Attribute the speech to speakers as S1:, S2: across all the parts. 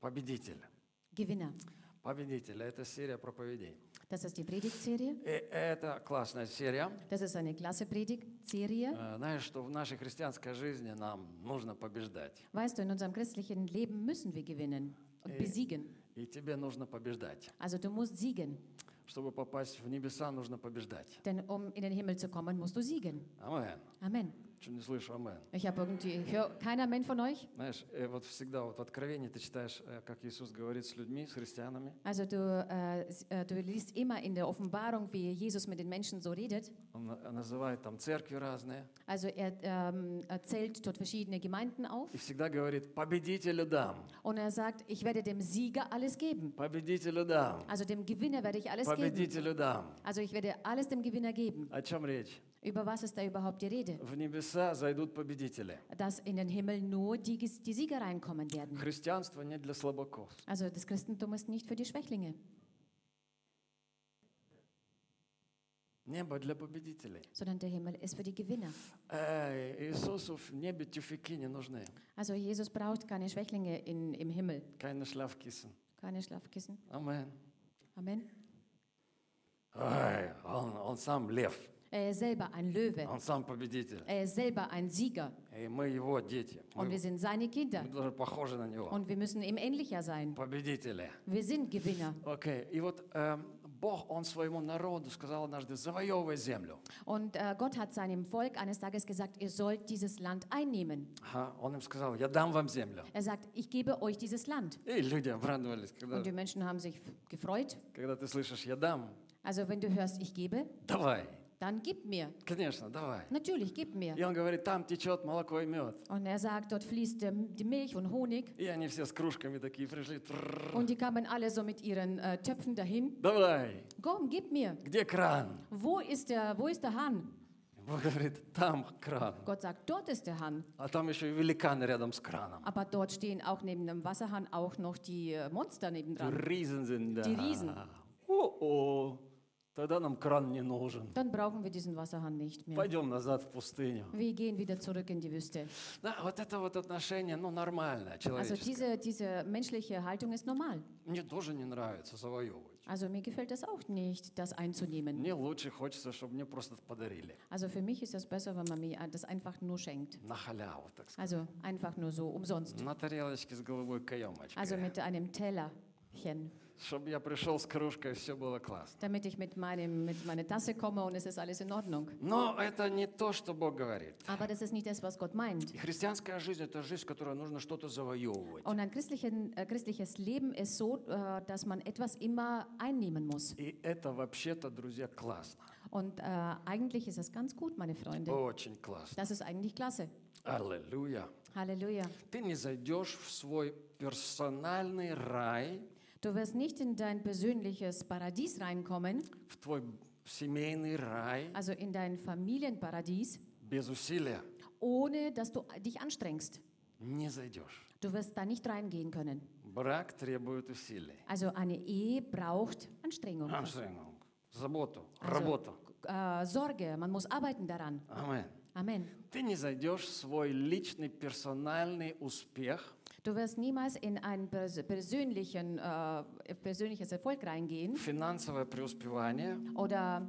S1: Победитель.
S2: Gewinner.
S1: Победитель. Это серия проповедей.
S2: Das ist die Predigtserie.
S1: Это классная серия.
S2: Das ist eine klasse Predigtserie.
S1: Знаешь, что в нашей христианской жизни нам нужно побеждать.
S2: Weißt du, in unserem christlichen Leben müssen wir gewinnen und besiegen.
S1: И тебе нужно побеждать.
S2: Also du musst siegen.
S1: Чтобы попасть в небеса, нужно побеждать.
S2: Denn um in den Himmel zu kommen, musst du siegen.
S1: Амен.
S2: Amen.
S1: Что не слышу амен.
S2: Ich höre kein Amen von euch.
S1: Знаешь, вот всегда вот в Откровении ты читаешь, как Иисус говорит с людьми, с христианами.
S2: Also du liest immer in der Offenbarung, wie Jesus mit den Menschen so redet.
S1: Он называет там церкви разные.
S2: Also er zählt dort verschiedene Gemeinden auf.
S1: И всегда говорит, победителю дам.
S2: Und er sagt, ich werde dem Sieger alles geben.
S1: Победителю дам.
S2: Also dem Gewinner werde ich alles geben.
S1: Победителю дам.
S2: Also ich werde alles dem Gewinner geben.
S1: О чем речь?
S2: Über was ist da überhaupt die Rede?
S1: В небеса зайдут победители.
S2: Dass in den Himmel nur die Sieger reinkommen werden.
S1: Христианство не для слабаков.
S2: Also das Christentum ist nicht für die Schwächlinge.
S1: Небо для победителей.
S2: Sondern der Himmel ist für die Gewinner.
S1: Иисусу в небе тюфяки не нужны.
S2: Also Jesus braucht keine Schwächlinge im Himmel.
S1: Keine Schlafkissen.
S2: Keine Schlafkissen.
S1: Amen.
S2: Amen.
S1: Он сам лев.
S2: Er ist selber ein Löwe.
S1: Он сам победитель.
S2: Er ist selber ein Sieger.
S1: И мы его дети.
S2: Und wir sind seine Kinder.
S1: Мы должны похожи на него.
S2: Und wir müssen ihm ähnlicher sein.
S1: Победители.
S2: Wir sind Gewinner.
S1: Окей. И вот Бог, Он своему народу сказал однажды, завоевывай землю.
S2: Und Gott hat seinem Volk eines Tages gesagt, ihr sollt dieses Land einnehmen.
S1: Он им сказал, я дам вам землю.
S2: Er sagt, ich gebe euch dieses Land.
S1: И люди обрадовались,
S2: Und die Menschen haben sich gefreut.
S1: когда ты слышишь, я дам.
S2: Also wenn du hörst, ich gebe,
S1: Давай.
S2: dann gib mir.
S1: Конечно, давай.
S2: Natürlich, gib mir.
S1: И он говорит, там течет молоко и мед.
S2: Und er sagt, dort fließt die Milch und Honig.
S1: И они все с кружками такие пришли.
S2: Und die kamen alle so mit ihren Töpfen dahin.
S1: Давай.
S2: Komm, gib mir.
S1: Где кран?
S2: Wo ist der Hahn?
S1: Бог говорит, там кран.
S2: Gott sagt, dort ist der Hahn.
S1: А там еще и великаны рядом с краном.
S2: Aber dort stehen auch neben dem Wasserhahn auch noch die Monster nebendran.
S1: Riesen sind da.
S2: Die Riesen.
S1: О-о. Тогда нам кран не нужен.
S2: Dann brauchen wir diesen Wasserhahn nicht mehr.
S1: Пойдем назад в пустыню.
S2: Wir gehen wieder zurück in die Wüste.
S1: Да, вот это вот отношение, ну, нормальное,
S2: Also
S1: человеческое.
S2: diese menschliche Haltung ist normal.
S1: Мне тоже не нравится завоевывать.
S2: Also mir gefällt das auch nicht, das einzunehmen.
S1: Мне лучше хочется, чтобы мне просто подарили.
S2: Also für mich ist es besser, wenn man mir das einfach nur schenkt.
S1: На халяву, так сказать.
S2: Also einfach nur so, umsonst.
S1: На тарелочке с голубой каемочкой.
S2: Also mit einem Tellerchen.
S1: Чтобы я пришел с кружкой, все было классно.
S2: Damit ich mit meiner Tasse komme und es ist alles in Ordnung.
S1: Но это не то, что Бог говорит.
S2: Aber das ist nicht das, was Gott meint.
S1: И христианская жизнь – это жизнь, в которой нужно что-то завоевывать.
S2: Und ein christliches Leben ist so, dass man etwas immer einnehmen muss.
S1: И это вообще-то, друзья, классно.
S2: Und eigentlich ist das ganz gut, meine Freunde.
S1: Очень классно.
S2: Das ist eigentlich klasse.
S1: Аллилуйя.
S2: Halleluja.
S1: Ты не зайдешь в свой персональный рай,
S2: Du wirst nicht in dein persönliches Paradies reinkommen,
S1: в твой семейный рай
S2: also in dein Familienparadies,
S1: без усилия.
S2: ohne dass du dich anstrengst.
S1: Не зайдешь.
S2: Du wirst da nicht reingehen können.
S1: Брак требует усилий.
S2: Also eine Ehe braucht Anstrengung.
S1: Anstrengung, заботу,
S2: Also,
S1: работу.
S2: Sorge, man muss arbeiten daran.
S1: Амен.
S2: Amen.
S1: Ты не зайдешь в свой личный персональный успех,
S2: Du wirst niemals in ein persönliches Erfolg reingehen
S1: финансовое преуспевание,
S2: oder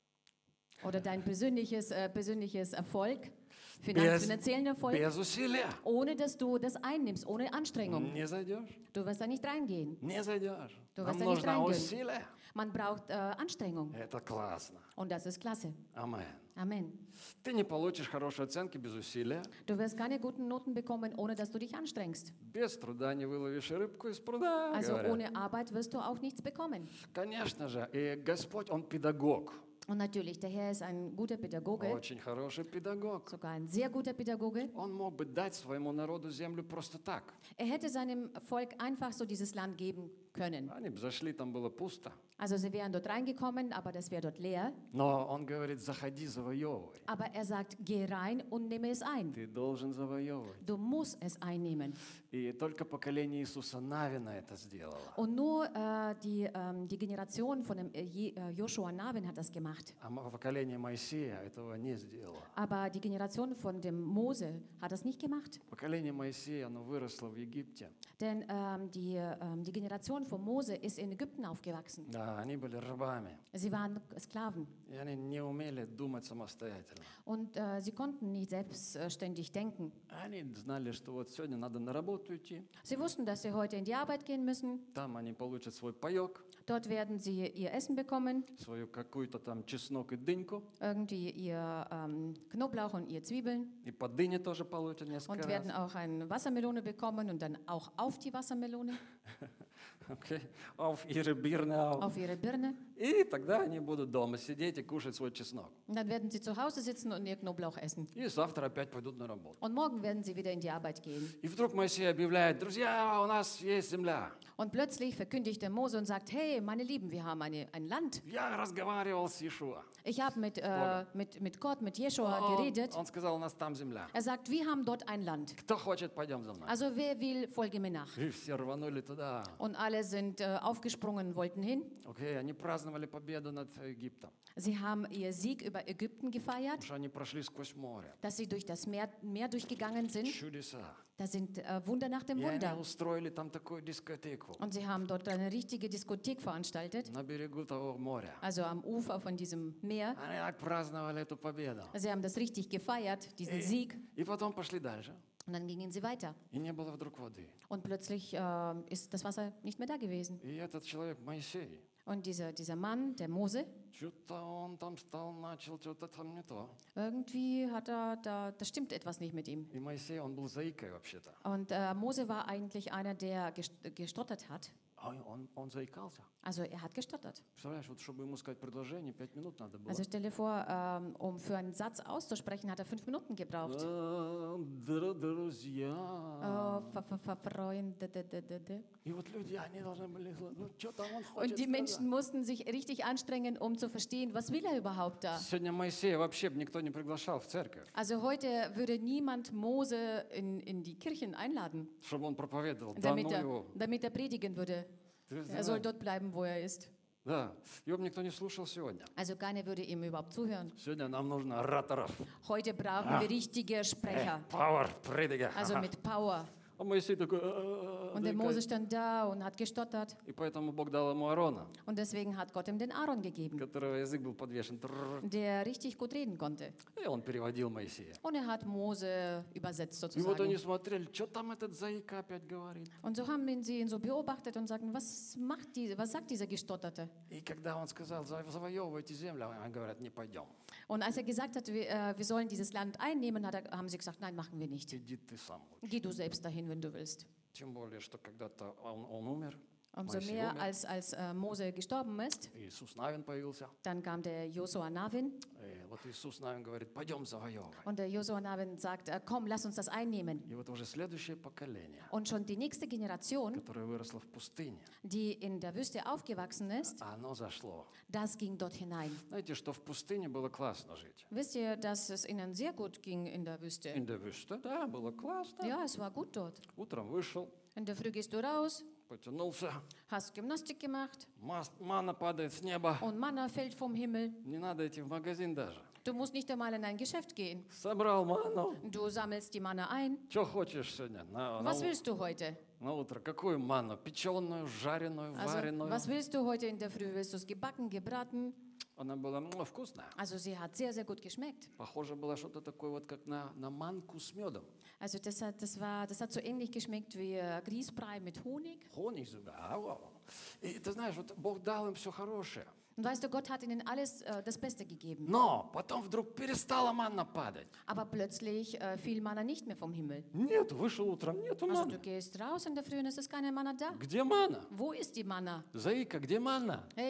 S2: dein persönliches Erfolg,
S1: без,
S2: finanziellen Erfolg,
S1: без усилия.
S2: ohne dass du das einnimmst, ohne Anstrengung.
S1: Не зайдешь.
S2: Du wirst da nicht reingehen.
S1: Не зайдешь.
S2: Du
S1: Нам
S2: wirst da nicht
S1: нужно
S2: reingehen.
S1: усилие.
S2: Man braucht Anstrengung
S1: Это классно.
S2: und das ist klasse.
S1: Амен.
S2: Amen.
S1: Ты не получишь хорошие оценки без усилия.
S2: Du wirst keine guten Noten bekommen, ohne dass du dich anstrengst.
S1: Без труда не выловишь рыбку из пруда,
S2: Also
S1: говорят.
S2: ohne Arbeit wirst du auch nichts bekommen.
S1: Конечно же. И Господь, Он педагог.
S2: Und natürlich, der Herr ist ein guter Pädagoge,
S1: Очень хороший педагог.
S2: sogar ein sehr guter Pädagoge.
S1: Он мог бы дать своему народу землю просто так.
S2: Er hätte seinem Volk einfach so dieses Land geben können.
S1: Они бы зашли, там было пусто.
S2: Also sie wären dort reingekommen, aber das wäre dort leer.
S1: Но Он говорит, заходи, завоевывай.
S2: Aber er sagt, geh rein und nehme es ein.
S1: Ты должен завоевывать.
S2: Du musst es einnehmen.
S1: И только поколение Иисуса Навина это сделало.
S2: Und nur die Generation von dem Joshua Navin hat das gemacht. gemacht.
S1: А поколение Моисея этого не сделало.
S2: Aber die Generation von dem Mose hat das nicht gemacht.
S1: Поколение Моисея, оно выросло в Египте.
S2: Denn die Generation von Mose ist in Ägypten aufgewachsen.
S1: Да, они были рабами.
S2: Sie waren Sklaven.
S1: И они не умели думать самостоятельно.
S2: Und sie konnten nicht selbstständig denken.
S1: Они знали, что вот сегодня надо на работу идти.
S2: Sie wussten, dass sie heute in die Arbeit gehen müssen.
S1: Там они получат свой паёк,
S2: Dort werden sie ihr Essen bekommen,
S1: свою какую-то там чеснок и дыньку.
S2: irgendwie ihr Knoblauch und ihr Zwiebeln.
S1: И по дыне тоже получат несколько
S2: Und
S1: раз.
S2: werden auch eine Wassermelone bekommen und dann auch auf die Wassermelone,
S1: Окей. Auf ihre Birne auch.
S2: auf ihre Birne.
S1: И тогда они будут дома сидеть и кушать свой чеснок.
S2: Und dann werden sie zu Hause sitzen und ihr Knoblauch essen.
S1: И завтра опять пойдут на работу.
S2: Und morgen werden sie wieder in die Arbeit gehen.
S1: И вдруг Моисей объявляет: друзья, у нас есть земля.
S2: Und plötzlich verkündigt der Mose und sagt, hey, meine Lieben, wir haben ein Land.
S1: Я разговаривал с Иешуа.
S2: Ich habe mit Gott, mit Jeschua geredet.
S1: Он сказал: у нас там земля.
S2: Er sagt, wir haben dort ein Land.
S1: Кто хочет, пойдем за мной.
S2: Also wer will, folge mir nach.
S1: И все рванули туда.
S2: Und alle sind aufgesprungen, wollten hin.
S1: Окей, они праздновали победу над Египтом.
S2: Sie haben ihr Sieg über Ägypten gefeiert,
S1: Потому что они прошли сквозь море.
S2: dass sie durch das Meer durchgegangen sind.
S1: Чудеса.
S2: Da sind Wunder nach dem
S1: И они
S2: Wunder.
S1: устроили там такую дискотеку
S2: Und sie haben dort eine richtige Diskothek veranstaltet,
S1: на берегу того моря.
S2: also am Ufer von diesem Meer.
S1: Они так праздновали эту победу.
S2: Sie haben das richtig gefeiert, diesen Sieg.
S1: И потом пошли дальше.
S2: Und dann gingen sie weiter.
S1: И не было вдруг воды.
S2: Und plötzlich ist das Wasser nicht mehr da gewesen.
S1: И этот человек, Моисей,
S2: Und dieser Mann, der Mose,
S1: что-то он там стал, начал, что-то там не то.
S2: irgendwie da stimmt etwas nicht mit ihm.
S1: И Моисей, он был заикой вообще-то.
S2: Und Mose war eigentlich einer, der gestottert hat.
S1: А он заикался.
S2: Also er hat gestottert.
S1: Представляешь, вот чтобы ему сказать предложение, 5 минут надо было.
S2: Also stell dir vor, um für einen Satz auszusprechen, hat er 5 Minuten gebraucht.
S1: Друзья.
S2: Freunde.
S1: И вот люди, они должны были, ну что там он хочет
S2: Und die
S1: сказать?
S2: Menschen mussten sich richtig anstrengen, um zu verstehen, was will er überhaupt da.
S1: Сегодня Моисея вообще бы никто не приглашал в церковь,
S2: Also heute würde niemand Mose in die Kirchen einladen,
S1: чтобы он проповедовал. Да ну его.
S2: damit er predigen würde. Er soll dort bleiben, wo er ist.
S1: Да, его бы никто не слушал сегодня.
S2: Also keiner würde ihm überhaupt zuhören.
S1: Сегодня нам нужно ораторов.
S2: Heute brauchen wir richtige Sprecher,
S1: Power, Prediger.
S2: also mit Power.
S1: А Моисей такой...
S2: Und der Mose stand da und hat gestottert.
S1: И поэтому Бог дал ему Аарона,
S2: Und deswegen hat Gott ihm den Aaron gegeben,
S1: которого язык был подвешен.
S2: der richtig gut reden konnte.
S1: И он переводил Моисея.
S2: Und er hat Mose übersetzt
S1: И вот они
S2: sozusagen.
S1: смотрели, что там этот заика опять говорит.
S2: Und so haben sie ihn so beobachtet und sagten, was sagt dieser Gestotterte?
S1: И когда он сказал: завоевывайте землю, они говорят: не пойдем.
S2: Und als er gesagt hat, wir sollen dieses Land einnehmen, haben sie gesagt, nein, machen wir nicht.
S1: Иди ты сам.
S2: Geh du selbst dahin, wenn du willst.
S1: Тем более, что когда-то он умер.
S2: Umso
S1: Моисей
S2: mehr,
S1: умер.
S2: als Mose gestorben ist,
S1: Иисус Навин появился.
S2: dann kam der Josua Nawin.
S1: И вот Иисус Навин говорит: пойдем завоевывать.
S2: Und der Josua Nawin sagt, komm, lass uns das einnehmen.
S1: И вот уже следующее поколение,
S2: Und schon die nächste Generation,
S1: которое выросло в пустыне,
S2: die in der Wüste aufgewachsen ist,
S1: оно зашло.
S2: das ging dort hinein.
S1: Знаете, что в пустыне было классно жить?
S2: Wisst ihr, dass es ihnen sehr gut ging in der Wüste?
S1: In der Wüste, да, было классно.
S2: Ja, es war gut dort.
S1: Утром вышел,
S2: In der Früh gehst du raus,
S1: потянулся,
S2: hast Gymnastik gemacht
S1: манна падает с неба.
S2: und Manna fällt vom Himmel.
S1: Не надо идти в магазин даже.
S2: Du musst nicht einmal in ein Geschäft gehen.
S1: Собрал манну.
S2: Du sammelst die Manna ein.
S1: Что хочешь сегодня?
S2: Was willst du heute?
S1: На утро какую манну? Печеную, жареную,
S2: Also,
S1: вареную?
S2: was willst du heute in der Früh? Willst du es gebacken, gebraten?
S1: Она была вкусная.
S2: Also sie hat sehr, sehr gut geschmeckt.
S1: Похоже было что-то такое вот как на манку с медом.
S2: Also das hat so ähnlich geschmeckt wie Grießbrei mit Honig.
S1: Honig sogar. Вау. И ты знаешь, вот Бог дал им все хорошее.
S2: Und weißt du, Gott hat ihnen alles das Beste gegeben.
S1: Но потом вдруг перестала манна падать.
S2: Aber plötzlich fiel Manna nicht mehr vom Himmel.
S1: Нет, вышел утром, нету
S2: Also
S1: манны.
S2: du gehst raus in der Früh und es ist keine Manna da.
S1: Где манна?
S2: Wo ist die Manna?
S1: Заика, где манна?
S2: Hey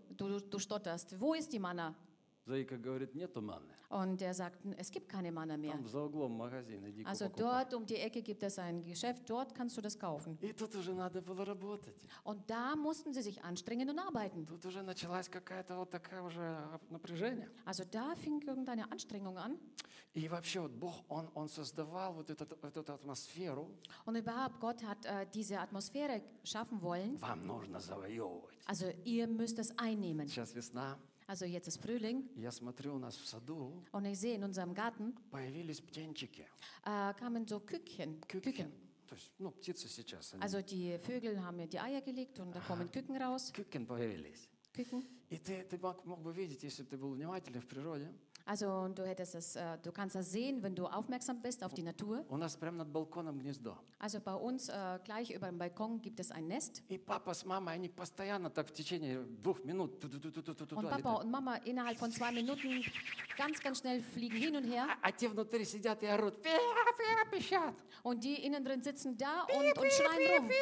S2: du stotterst. Wo ist die Manna?
S1: Заика говорит: нету манны.
S2: Und er sagt, es gibt keine Manna mehr.
S1: Там за углом магазин, иди
S2: Also
S1: покупай.
S2: dort um die Ecke gibt es ein Geschäft, dort kannst du das kaufen.
S1: И тут уже надо было работать.
S2: Und da mussten sie sich anstrengen und arbeiten.
S1: Тут уже началась какая-то вот такая уже напряжение.
S2: Also da fing irgendeine Anstrengung an.
S1: И вообще вот Бог, Он создавал вот эту атмосферу.
S2: Und überhaupt, Gott hat diese Atmosphäre schaffen wollen.
S1: Вам нужно завоевывать.
S2: Also ihr müsst es einnehmen.
S1: Сейчас весна.
S2: Also jetzt ist Frühling
S1: Я смотрю, у нас в саду
S2: und ich sehe in unserem Garten
S1: появились птенчики.
S2: kamen so Küken.
S1: Küken. То есть, птицы сейчас. Они.
S2: Also die Vögel haben mir die Eier gelegt und da kommen Küken raus.
S1: Küken появились.
S2: Küken.
S1: И ты мог бы видеть, если бы ты был внимательный в природе.
S2: Also du kannst das sehen, wenn du aufmerksam bist auf die Natur.
S1: У нас прямо над балконом гнездо.
S2: Also bei uns gleich über dem Balkon gibt es ein Nest.
S1: И папа с мамой, они постоянно так в течение 2 минут
S2: Und Papa und Mama innerhalb von 2 Minuten ganz, ganz schnell fliegen hin und her.
S1: А те внутри сидят и орут. Фи-фи, пищат.
S2: Und die innen drin sitzen da und schreien rum.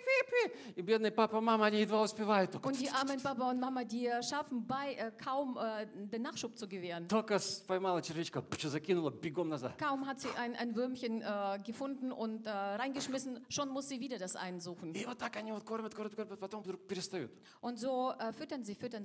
S1: И бедный папа, мама, они едва успевают. Только,
S2: Und die armen Papa und Mama, die schaffen kaum den Nachschub zu gewähren.
S1: только поймала червячка, закинула бегом назад.
S2: Kaum hat sie ein Würmchen gefunden und reingeschmissen, schon muss sie wieder das einsuchen.
S1: И вот так они вот kормят, потом вдруг перестают.
S2: Und so füttern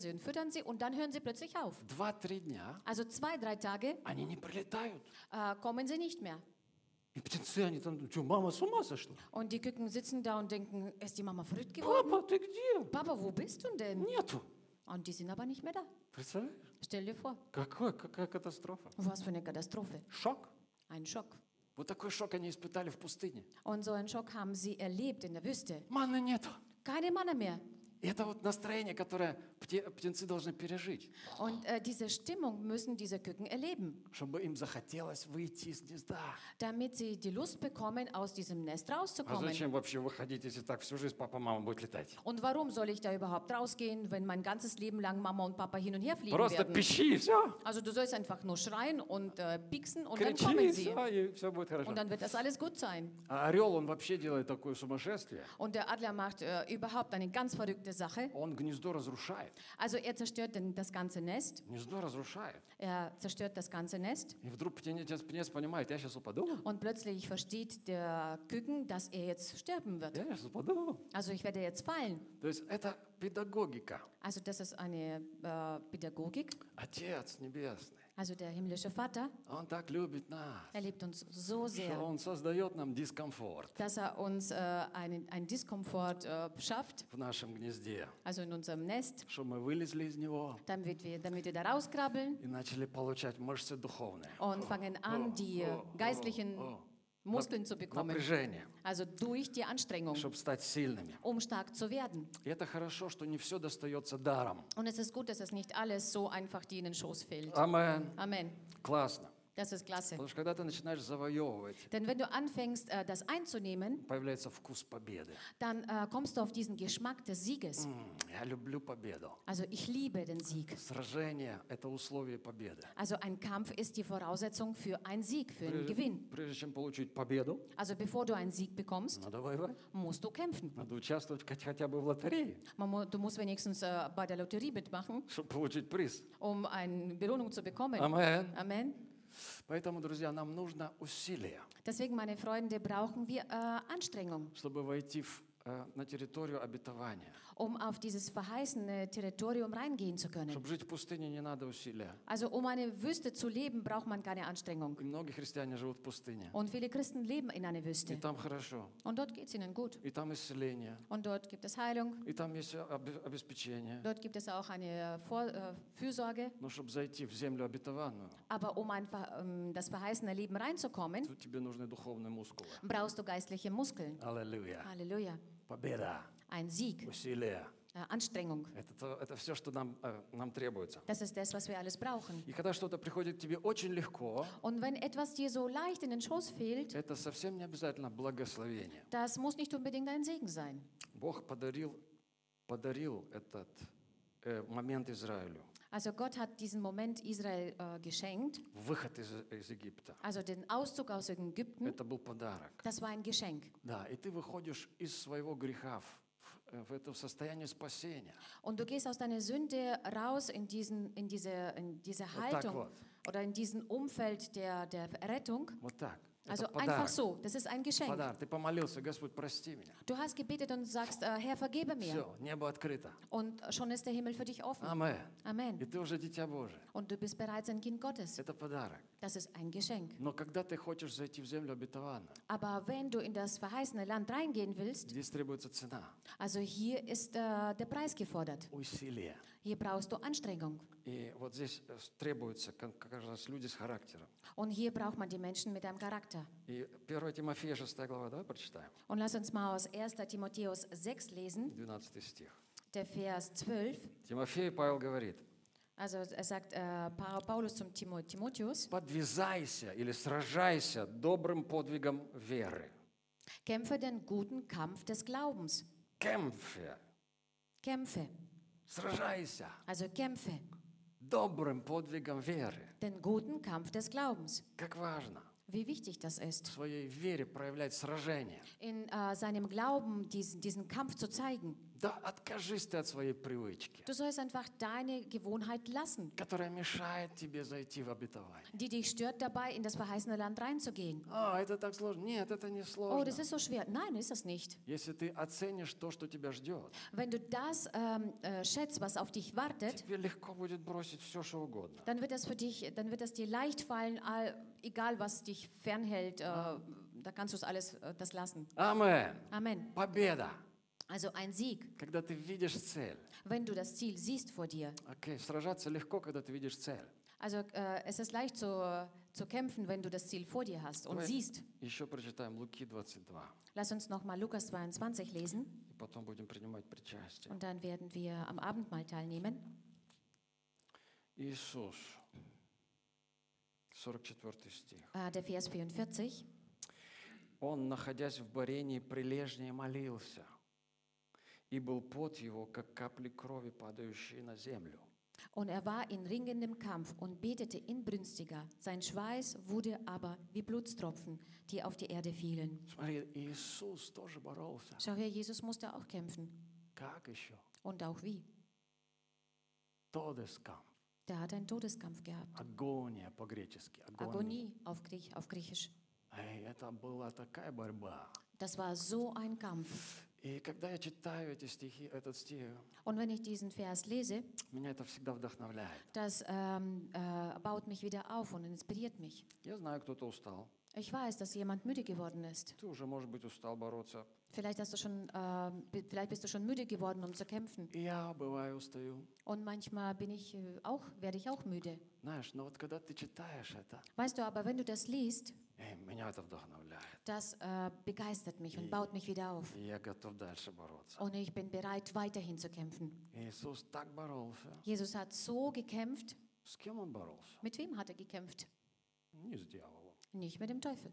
S2: sie und dann hören sie plötzlich auf.
S1: 2-3 дня
S2: Also 2, 3 Tage
S1: они не прилетают.
S2: kommen sie nicht mehr.
S1: И птенцы, они там, что, мама с ума сошла?
S2: Und die Küken sitzen da und denken, ist die Mama verrückt geworden?
S1: Папа, ты где?
S2: Papa, wo bist du denn?
S1: Нету.
S2: Und die sind aber nicht mehr da.
S1: Представляешь?
S2: Stell dir vor,
S1: Какая катастрофа.
S2: was für eine Katastrophe.
S1: Шок.
S2: Ein Schock.
S1: Вот такой шок они испытали в пустыне.
S2: Und so einen Schock haben sie erlebt in der Wüste.
S1: Манны нету.
S2: Keine Manna mehr.
S1: И это вот настроение, которое птенцы должны пережить,
S2: Und diese Stimmung müssen diese Küken erleben,
S1: чтобы им захотелось выйти из гнезда.
S2: damit sie die Lust bekommen, aus diesem Nest
S1: А
S2: rauszukommen.
S1: зачем вообще выходить, если так всю жизнь папа, мама будет летать?
S2: Und warum soll ich da überhaupt rausgehen, wenn mein ganzes Leben lang Mama und Papa hin und her fliegen
S1: Просто
S2: werden?
S1: пищи, и все.
S2: Also du sollst einfach nur schreien und pieksen und dann kommen
S1: Кричи,
S2: sie.
S1: и все будет хорошо.
S2: Und dann wird das alles gut sein.
S1: А орел, он вообще делает такое сумасшествие.
S2: Und der Adler macht überhaupt eine ganz verrückte Sache.
S1: Он гнездо разрушает.
S2: Also er zerstört das ganze Nest.
S1: Гнездо разрушает.
S2: Er zerstört das ganze Nest.
S1: И вдруг птенец понимает, я сейчас упаду.
S2: Und plötzlich versteht der Küken, dass er jetzt sterben wird.
S1: Я сейчас упаду.
S2: Also ich werde jetzt fallen.
S1: То есть это педагогика.
S2: Also das ist eine Pädagogik.
S1: Отец Небесный,
S2: Also der himmlische Vater,
S1: Он так любит нас,
S2: er liebt uns so
S1: что
S2: sehr,
S1: Он создает нам дискомфорт
S2: dass er uns ein Diskomfort schafft,
S1: в нашем гнезде,
S2: also in unserem Nest,
S1: чтобы мы вылезли из него
S2: damit wir da rauskrabbeln
S1: и начали получать мышцы духовные.
S2: und fangen an, die geistlichen Muskeln zu bekommen.
S1: Напряжение,
S2: Also durch die Anstrengung,
S1: чтобы стать сильными.
S2: stark zu werden.
S1: И это хорошо, что не все достается даром.
S2: Und es ist gut, dass es nicht alles so einfach dir in den Schoß fällt.
S1: Амен.
S2: Amen.
S1: Классно.
S2: Das ist klasse.
S1: Потому что когда ты начинаешь завоевывать,
S2: Denn wenn du anfängst, das einzunehmen,
S1: появляется вкус победы.
S2: dann kommst du auf diesen Geschmack des Sieges.
S1: Я люблю победу.
S2: Also ich liebe den Sieg.
S1: Сражение – это условие победы.
S2: Also ein Kampf ist die Voraussetzung für einen Sieg, für einen Gewinn.
S1: Прежде чем получить победу,
S2: Also bevor du einen Sieg bekommst,
S1: надо воевать.
S2: musst du kämpfen.
S1: Надо участвовать хотя бы в лотерее,
S2: Du musst wenigstens bei der Lotterie mitmachen,
S1: чтобы получить приз.
S2: um eine Belohnung zu bekommen.
S1: Амен.
S2: Amen.
S1: Поэтому, друзья, нам нужно усилие,
S2: Deswegen, meine Freunde, brauchen wir Anstrengung,
S1: чтобы войти на территорию обетования.
S2: um auf dieses verheißene Territorium reingehen zu können.
S1: Чтобы жить в пустыне, не надо усилия.
S2: Also um eine Wüste zu leben, braucht man keine Anstrengung.
S1: И многие христиане живут в пустыне.
S2: Und viele Christen leben in einer
S1: И
S2: Wüste.
S1: там хорошо.
S2: Und dort geht es ihnen gut.
S1: И там исцеление.
S2: Und dort gibt es Heilung.
S1: И там есть обеспечение.
S2: Dort gibt es auch eine Fürsorge.
S1: Но чтобы зайти в землю обетованную,
S2: Aber um einfach das verheißene Leben reinzukommen,
S1: то тебе нужны духовные мускулы.
S2: brauchst du geistliche Muskeln.
S1: Аллилуйя.
S2: Halleluja.
S1: Победа.
S2: Ein Sieg,
S1: Усилие.
S2: Anstrengung.
S1: Это все, что нам требуется.
S2: Das ist das, was wir alles brauchen.
S1: И когда что-то приходит к тебе очень легко,
S2: Und wenn etwas dir so leicht in den Schoß fehlt,
S1: это совсем не обязательно благословение.
S2: das muss nicht unbedingt ein Segen sein.
S1: Бог подарил этот момент Израилю.
S2: Also Gott hat diesen Moment Israel geschenkt,
S1: Выход из Египта.
S2: also den Auszug aus Ägypten,
S1: Это был подарок.
S2: das war ein Geschenk.
S1: Да, и ты выходишь из своего греха в это состояние спасения.
S2: Und du gehst aus deiner Sünde raus in diese
S1: Вот так
S2: Haltung
S1: вот.
S2: oder in diesem Umfeld der Rettung.
S1: Вот так.
S2: Also
S1: Это
S2: einfach
S1: подарок.
S2: so, das ist ein Geschenk.
S1: Подарок. Ты помолился, Господь, прости меня.
S2: Du hast gebetet und sagst, Herr, vergebe mir.
S1: Все, небо открыто.
S2: Und schon ist der Himmel für dich offen.
S1: Амен. И
S2: Amen.
S1: ты уже дитя Божие.
S2: Und du bist bereits ein Kind Gottes.
S1: Это подарок.
S2: Das ist ein Geschenk.
S1: Но когда ты хочешь зайти в землю обетованную,
S2: Aber wenn du in das verheißene Land reingehen willst,
S1: здесь требуется цена,
S2: also hier ist der Preis gefordert.
S1: усилие.
S2: Hier brauchst du Anstrengung.
S1: И вот здесь требуются как раз люди с характером.
S2: Und hier braucht man die Menschen mit einem Charakter.
S1: И 1 Тимофея 6 глава, давай прочитаем,
S2: Und lass uns mal aus 1. Timotheus 6 lesen,
S1: 12 стих.
S2: der Vers 12.
S1: Тимофей, Павел говорит,
S2: Also er sagt Paulus zum Timotheus,
S1: подвязайся или сражайся добрым подвигом веры.
S2: kämpfe den guten Kampf des Glaubens.
S1: Kämpfe,
S2: Kämpfe,
S1: сражайся
S2: also kämpfe
S1: добрым подвигом веры.
S2: den guten Kampf des Glaubens.
S1: Как важно
S2: Wie wichtig das
S1: в
S2: ist,
S1: своей вере проявлять сражение.
S2: in seinem Glauben diesen Kampf zu zeigen.
S1: Да откажись ты от своей привычки,
S2: Du sollst einfach deine Gewohnheit lassen,
S1: которая мешает тебе зайти в обетование.
S2: die dich stört dabei, in das verheißene Land reinzugehen.
S1: Это так сложно. Нет, это не
S2: Oh, das
S1: сложно.
S2: ist so schwer. Nein, ist das nicht.
S1: Если ты оценишь то, что тебя ждет,
S2: Wenn du das schätzt, was auf dich wartet,
S1: тебе легко будет бросить все, что угодно.
S2: dann wird das dir leicht fallen, egal was dich fernhält, da kannst du es alles das lassen.
S1: Амен.
S2: Amen.
S1: Победа.
S2: Also ein Sieg,
S1: Когда ты видишь цель.
S2: wenn du das Ziel siehst vor dir.
S1: Окей, сражаться легко, когда ты видишь цель.
S2: Also es ist leicht zu kämpfen, wenn du das Ziel vor dir hast und
S1: Давай
S2: siehst.
S1: еще прочитаем Луки 22.
S2: Lass uns nochmal Lukas 22 lesen
S1: И потом будем принимать причастие.
S2: und dann werden wir am Abendmahl teilnehmen.
S1: Иисус. 44 стих.
S2: Der Vers 44.
S1: Он, находясь в борении, прилежнее молился, и был пот его, как капли крови, падающие на землю.
S2: Und er war in ringendem Kampf und betete inbrünstiger. Sein Schweiß wurde aber wie Blutstropfen, die auf die Erde fielen.
S1: Смотри, Иисус тоже боролся.
S2: Schau her, Jesus musste auch kämpfen.
S1: Как еще?
S2: Und auch wie?
S1: Тодескам.
S2: Der hat einen Todeskampf gehabt.
S1: Агония по-гречески.
S2: Agonie auf Griechisch.
S1: Это была такая борьба.
S2: Das war so ein Kampf.
S1: И когда я читаю эти стихи, этот стих,
S2: Und wenn ich diesen Vers lese,
S1: меня это всегда вдохновляет.
S2: das baut mich wieder auf und inspiriert mich.
S1: Я знаю, кто-то устал.
S2: Ich weiß, dass jemand müde geworden ist.
S1: Ты уже, может быть, устал бороться.
S2: Vielleicht vielleicht bist du schon müde geworden, um zu kämpfen.
S1: И я, бываю, устаю.
S2: Und manchmal werde ich auch müde.
S1: Знаешь, но вот когда ты читаешь это,
S2: Weißt du, aber wenn du das liest,
S1: меня это вдохновляет.
S2: das begeistert mich und baut mich wieder auf.
S1: И я готов дальше бороться.
S2: Und ich bin bereit, weiterhin zu kämpfen.
S1: Иисус так боролся.
S2: Jesus hat so gekämpft.
S1: С кем он боролся?
S2: Mit wem hat er gekämpft?
S1: Не с дьяволом,
S2: Nicht mit dem Teufel,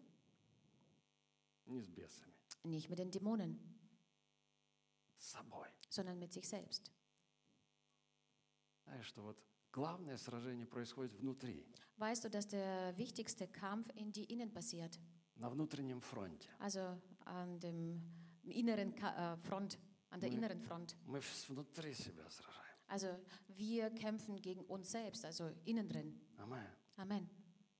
S1: не с бесами.
S2: nicht mit den Dämonen,
S1: С собой.
S2: sondern mit sich selbst.
S1: Знаешь, что вот главное сражение происходит внутри,
S2: Weißt du, dass der wichtigste Kampf in die Innen passiert?
S1: на внутреннем фронте.
S2: Also an dem inneren Front, an der inneren Front.
S1: Мы внутри себя сражаем.
S2: Also wir kämpfen gegen uns selbst, also innen drin.
S1: Амен.
S2: Amen.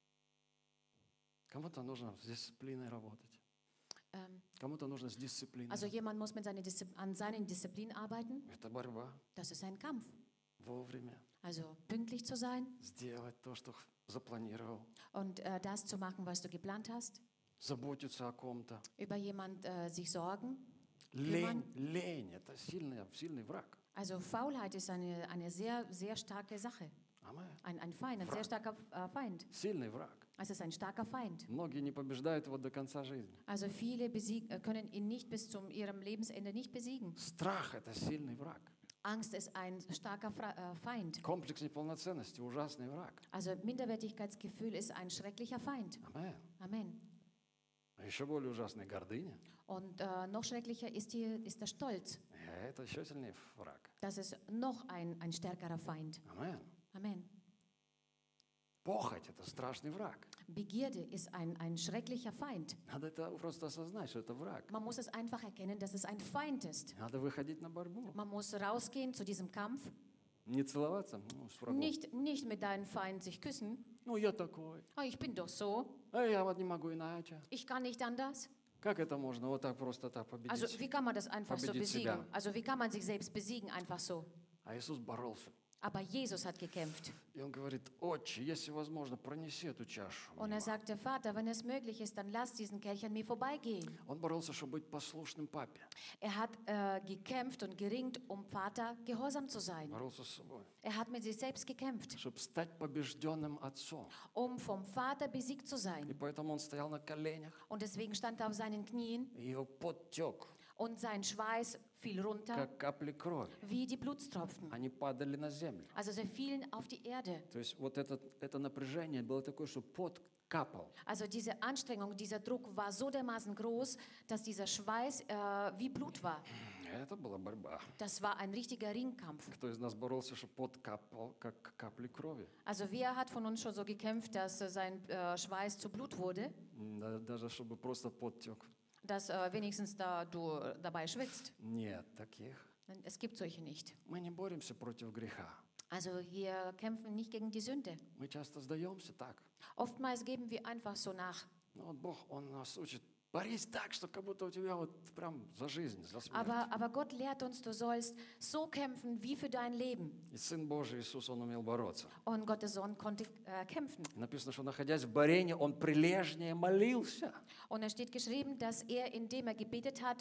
S1: Кому-то нужно с дисциплиной работать.
S2: Ähm,
S1: Кому-то нужно с дисциплиной.
S2: also jemand muss an seinen Disziplinen arbeiten.
S1: Это борьба.
S2: Das ist ein Kampf.
S1: Вовремя
S2: Also pünktlich zu sein
S1: сделать то, что запланировал.
S2: und das zu machen, was du geplant hast.
S1: Заботиться о ком-то.
S2: Über jemand sich sorgen.
S1: Лень – это сильный враг.
S2: Also Faulheit ist eine sehr, sehr starke Sache.
S1: Амен.
S2: Ein Feind, ein sehr starker Feind.
S1: Сильный враг.
S2: Es ist ein starker Feind.
S1: Многие не побеждают его до конца жизни.
S2: Also viele können ihn nicht bis zu ihrem Lebensende nicht besiegen.
S1: Страх – это сильный враг.
S2: Angst ist ein starker Feind.
S1: Комплекс неполноценности – ужасный враг.
S2: Also Minderwertigkeitsgefühl ist ein schrecklicher Feind.
S1: Амен.
S2: Amen.
S1: А еще более ужасная гордыня.
S2: Und noch schrecklicher ist der Stolz.
S1: Это еще сильнее враг.
S2: Das ist noch ein stärkerer Feind.
S1: Амен.
S2: Amen.
S1: Похоть – это страшный враг.
S2: Begierde ist ein schrecklicher Feind.
S1: Надо это просто осознать, что это враг.
S2: Man muss es einfach erkennen, dass es ein Feind ist.
S1: Надо выходить на борьбу.
S2: Man muss rausgehen zu diesem Kampf.
S1: Не целоваться? Ну, с врагом.
S2: Nicht mit deinem Feind sich küssen.
S1: Ну, я такой.
S2: Oh, ich bin doch so.
S1: А я вот не могу иначе.
S2: Ich kann nicht anders.
S1: Как это можно вот так просто так
S2: Also
S1: победить?
S2: wie kann man das einfach so
S1: Победить
S2: besiegen?
S1: себя.
S2: Also wie kann man sich selbst besiegen einfach so?
S1: А Иисус боролся.
S2: Aber Jesus hat gekämpft.
S1: И Он говорит: Отче, если возможно, пронеси эту чашу.
S2: Und er sagte, Vater, wenn es möglich ist, dann lass diesen Kelch an mir vorbeigehen.
S1: Он боролся, чтобы быть послушным папе.
S2: Er hat gekämpft und geringt, um Vater gehorsam zu sein.
S1: Боролся с собой.
S2: Er hat mit sich selbst gekämpft,
S1: Чтобы стать побежденным отцом.
S2: um vom Vater besiegt zu
S1: И
S2: sein.
S1: поэтому он стоял на коленях,
S2: Und deswegen stand er auf seinen Knien
S1: и его пот тек,
S2: und sein Schweiß fiel runter
S1: как капли крови.
S2: wie die Blutstropfen.
S1: Они падали на землю.
S2: Also sie fielen auf die Erde.
S1: То есть вот это напряжение было такое, что пот капал.
S2: Also diese Anstrengung, dieser Druck war so dermaßen groß, dass dieser Schweiß wie Blut war.
S1: Это была борьба.
S2: Das war ein richtiger Ringkampf.
S1: Кто из нас боролся, чтобы пот капал, как капли крови?
S2: Also wer hat von uns schon so gekämpft, dass sein Schweiß zu Blut wurde,
S1: Даже чтобы просто пот тек.
S2: dass wenigstens du dabei schwitzt?
S1: Нет таких.
S2: Es gibt solche nicht.
S1: Мы не боремся против греха.
S2: Also wir kämpfen nicht gegen die Sünde.
S1: Мы часто сдаемся так.
S2: Oftmals geben wir einfach so nach.
S1: Но вот Бог, Он нас учит: борись так, что как будто у тебя вот прям за жизнь, за смерть.
S2: Aber Gott lehrt uns, du sollst so kämpfen wie für dein Leben.
S1: И Сын Божий Иисус, Он умел бороться.
S2: Und Gottes Sohn konnte kämpfen.
S1: Написано, что, находясь в борении, Он прилежнее молился.
S2: Und es steht geschrieben, dass er, indem er gebetet hat,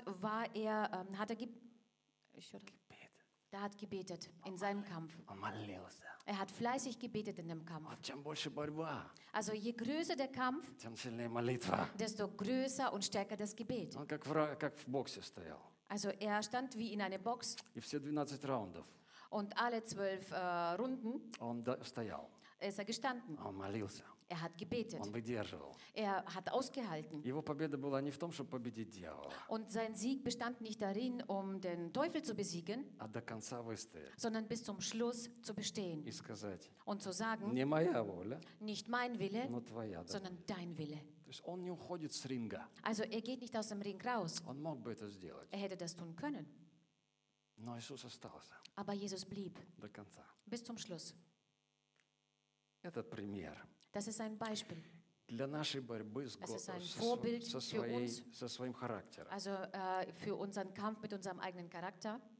S2: er hat gebetet in seinem Kampf.
S1: Он молился.
S2: Er hat fleißig gebetet in dem Kampf.
S1: Вот чем больше борьба,
S2: Also je größer der Kampf,
S1: тем сильнее молитва.
S2: desto größer und stärker das Gebet.
S1: Он как в боксе стоял.
S2: Also er stand wie in einer Box
S1: И все 12 раундов
S2: und alle 12 Runden
S1: он стоял.
S2: ist er gestanden.
S1: Он молился.
S2: Er hat gebetet.
S1: Он выдерживал.
S2: Er hat ausgehalten.
S1: Его победа была не в том, чтобы победить дьявола,
S2: Und sein Sieg bestand nicht darin, um den Teufel zu besiegen,
S1: а до конца выстоять
S2: sondern bis zum Schluss zu bestehen
S1: и сказать:
S2: und zu sagen,
S1: не моя воля,
S2: nicht mein Wille,
S1: но твоя. Да?
S2: sondern dein Wille.
S1: То есть он не уходит с ринга.
S2: Also er geht nicht aus dem Ring raus.
S1: Он мог бы это сделать,
S2: Er hätte das tun können.
S1: но Иисус остался
S2: Aber Jesus blieb
S1: до конца.
S2: bis zum Schluss.
S1: Это пример
S2: Das ist ein Beispiel.
S1: для нашей борьбы с
S2: Das ist ein Vorbild für uns.
S1: со своим характером.
S2: Also für unseren Kampf mit unserem eigenen Charakter.